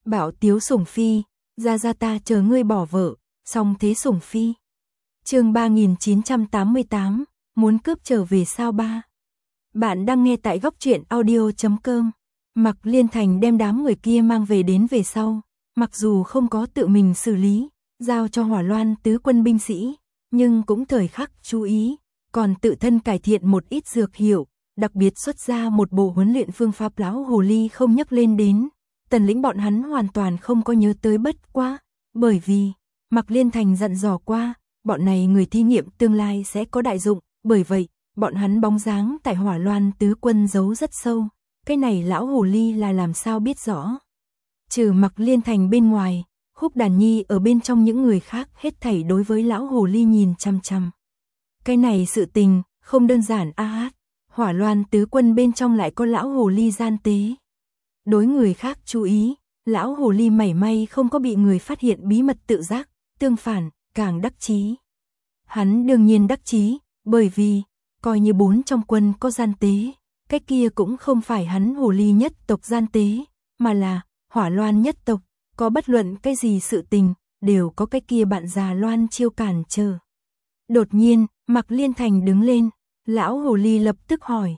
Bảo Tiếu Sủng Phi, ra ta chờ ngươi bỏ vợ, xong thế Sủng Phi. Chương 3988, muốn cướp trở về sao ba. Bạn đang nghe tại góc truyện audio.com. Mạc Liên Thành đem đám người kia mang về đến về sau, mặc dù không có tự mình xử lý, giao cho Hỏa Loan tứ quân binh sĩ, nhưng cũng thời khắc chú ý, còn tự thân cải thiện một ít dược hiệu, đặc biệt xuất ra một bộ huấn luyện phương pháp lão hồ ly không nhắc lên đến. Tần Lĩnh bọn hắn hoàn toàn không có nhớ tới bất quá, bởi vì Mạc Liên Thành dặn dò qua, bọn này người thí nghiệm tương lai sẽ có đại dụng, bởi vậy, bọn hắn bóng dáng tại Hỏa Loan tứ quân giấu rất sâu, cái này lão hồ ly là làm sao biết rõ. Trừ Mạc Liên Thành bên ngoài, Khúc Đàn Nhi ở bên trong những người khác hết thảy đối với lão hồ ly nhìn chăm chăm. Cái này sự tình, không đơn giản Hỏa Loan tứ quân bên trong lại có lão hồ ly gian tế. Đối người khác chú ý, lão hồ ly mảy may không có bị người phát hiện bí mật tự giác, tương phản, càng đắc chí. Hắn đương nhiên đắc chí, bởi vì, coi như 4 trong quân có gian tế, cái kia cũng không phải hắn hồ ly nhất tộc gian tế, mà là Hỏa Loan nhất tộc, có bất luận cái gì sự tình, đều có cái kia bạn già Loan chiêu cản chờ. Đột nhiên, Mạc Liên Thành đứng lên, lão hồ ly lập tức hỏi,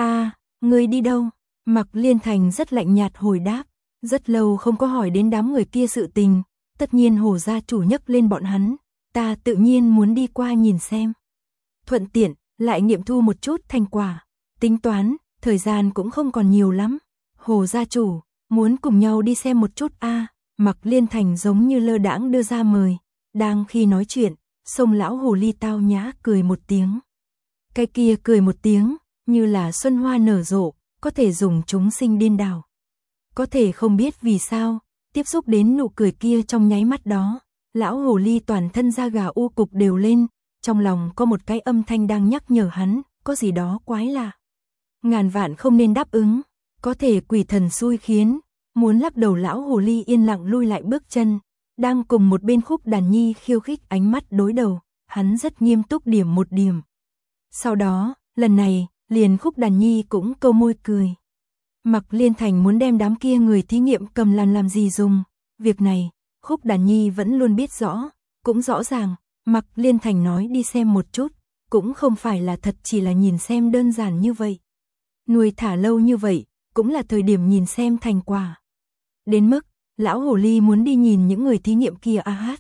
ngươi đi đâu? Mạc Liên Thành rất lạnh nhạt hồi đáp, rất lâu không có hỏi đến đám người kia sự tình, tất nhiên Hồ gia chủ nhấc lên bọn hắn, ta tự nhiên muốn đi qua nhìn xem. Thuận tiện, lại nghiệm thu một chút thành quả, tính toán, thời gian cũng không còn nhiều lắm. Hồ gia chủ, muốn cùng nhau đi xem một chút Mạc Liên Thành giống như lơ đãng đưa ra mời, đang khi nói chuyện, xông lão hồ ly tao nhã cười một tiếng. Cái kia cười một tiếng, như là xuân hoa nở rộ, có thể dùng chúng sinh điên đảo. Có thể không biết vì sao, tiếp xúc đến nụ cười kia trong nháy mắt đó, lão hồ ly toàn thân da gà u cục đều lên, trong lòng có một cái âm thanh đang nhắc nhở hắn, có gì đó quái lạ. Ngàn vạn không nên đáp ứng, có thể quỷ thần xui khiến, muốn lắc đầu lão hồ ly yên lặng lui lại bước chân, đang cùng một bên Khúc Đàn Nhi khiêu khích ánh mắt đối đầu, hắn rất nghiêm túc điểm một điểm. Sau đó, lần này, liền Khúc Đàn Nhi cũng câu môi cười. Mạc Liên Thành muốn đem đám kia người thí nghiệm cầm làm gì dùng, việc này, Khúc Đàn Nhi vẫn luôn biết rõ, cũng rõ ràng, Mạc Liên Thành nói đi xem một chút, cũng không phải là thật chỉ là nhìn xem đơn giản như vậy. Nuôi thả lâu như vậy, cũng là thời điểm nhìn xem thành quả. Đến mức, lão hồ ly muốn đi nhìn những người thí nghiệm kia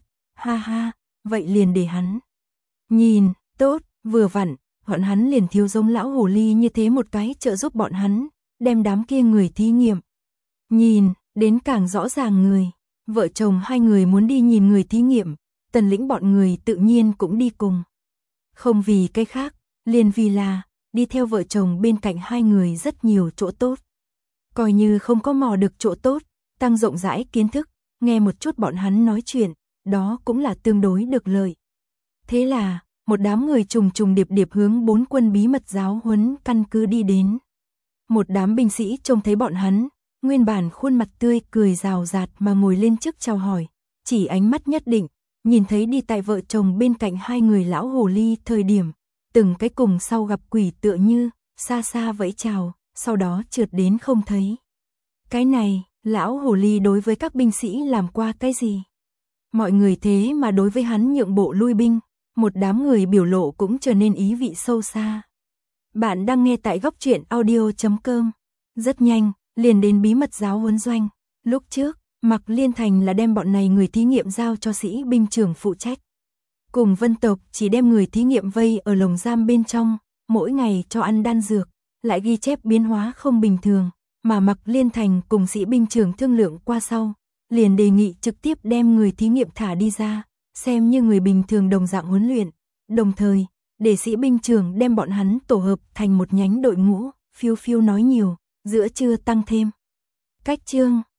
vậy liền để hắn nhìn, tốt, vừa vặn, bọn hắn liền thiếu giống lão hồ ly như thế một cái trợ giúp bọn hắn, đem đám kia người thí nghiệm nhìn, đến càng rõ ràng người. Vợ chồng hai người muốn đi nhìn người thí nghiệm, Tần Lĩnh bọn người tự nhiên cũng đi cùng. Không vì cái khác, liền vì là, đi theo vợ chồng bên cạnh hai người rất nhiều chỗ tốt. Coi như không có mò được chỗ tốt, tăng rộng rãi kiến thức, nghe một chút bọn hắn nói chuyện, đó cũng là tương đối được lợi. Thế là, một đám người trùng trùng điệp điệp hướng 4 quân bí mật giáo huấn căn cứ đi đến. Một đám binh sĩ trông thấy bọn hắn, nguyên bản khuôn mặt tươi cười rào rạt mà ngồi lên trước chào hỏi, chỉ ánh mắt nhất định, nhìn thấy đi tại vợ chồng bên cạnh hai người lão hồ ly thời điểm, từng cái cùng sau gặp quỷ tựa như, xa xa vẫy chào, sau đó trượt đến không thấy. Cái này, lão hồ ly đối với các binh sĩ làm qua cái gì? Mọi người thế mà đối với hắn nhượng bộ lui binh, một đám người biểu lộ cũng trở nên ý vị sâu xa. Bạn đang nghe tại góc truyện audio.com. Rất nhanh, liền đến bí mật giáo huấn doanh. Lúc trước, Mạc Liên Thành là đem bọn này người thí nghiệm giao cho sĩ binh trưởng phụ trách. Cùng Vân tộc chỉ đem người thí nghiệm vây ở lồng giam bên trong, mỗi ngày cho ăn đan dược, lại ghi chép biến hóa không bình thường, mà Mạc Liên Thành cùng sĩ binh trưởng thương lượng qua sau, liền đề nghị trực tiếp đem người thí nghiệm thả đi ra, xem như người bình thường đồng dạng huấn luyện, đồng thời, để sĩ binh trưởng đem bọn hắn tổ hợp thành một nhánh đội ngũ, phiêu phiêu nói nhiều, giữa trưa tăng thêm. Cách chương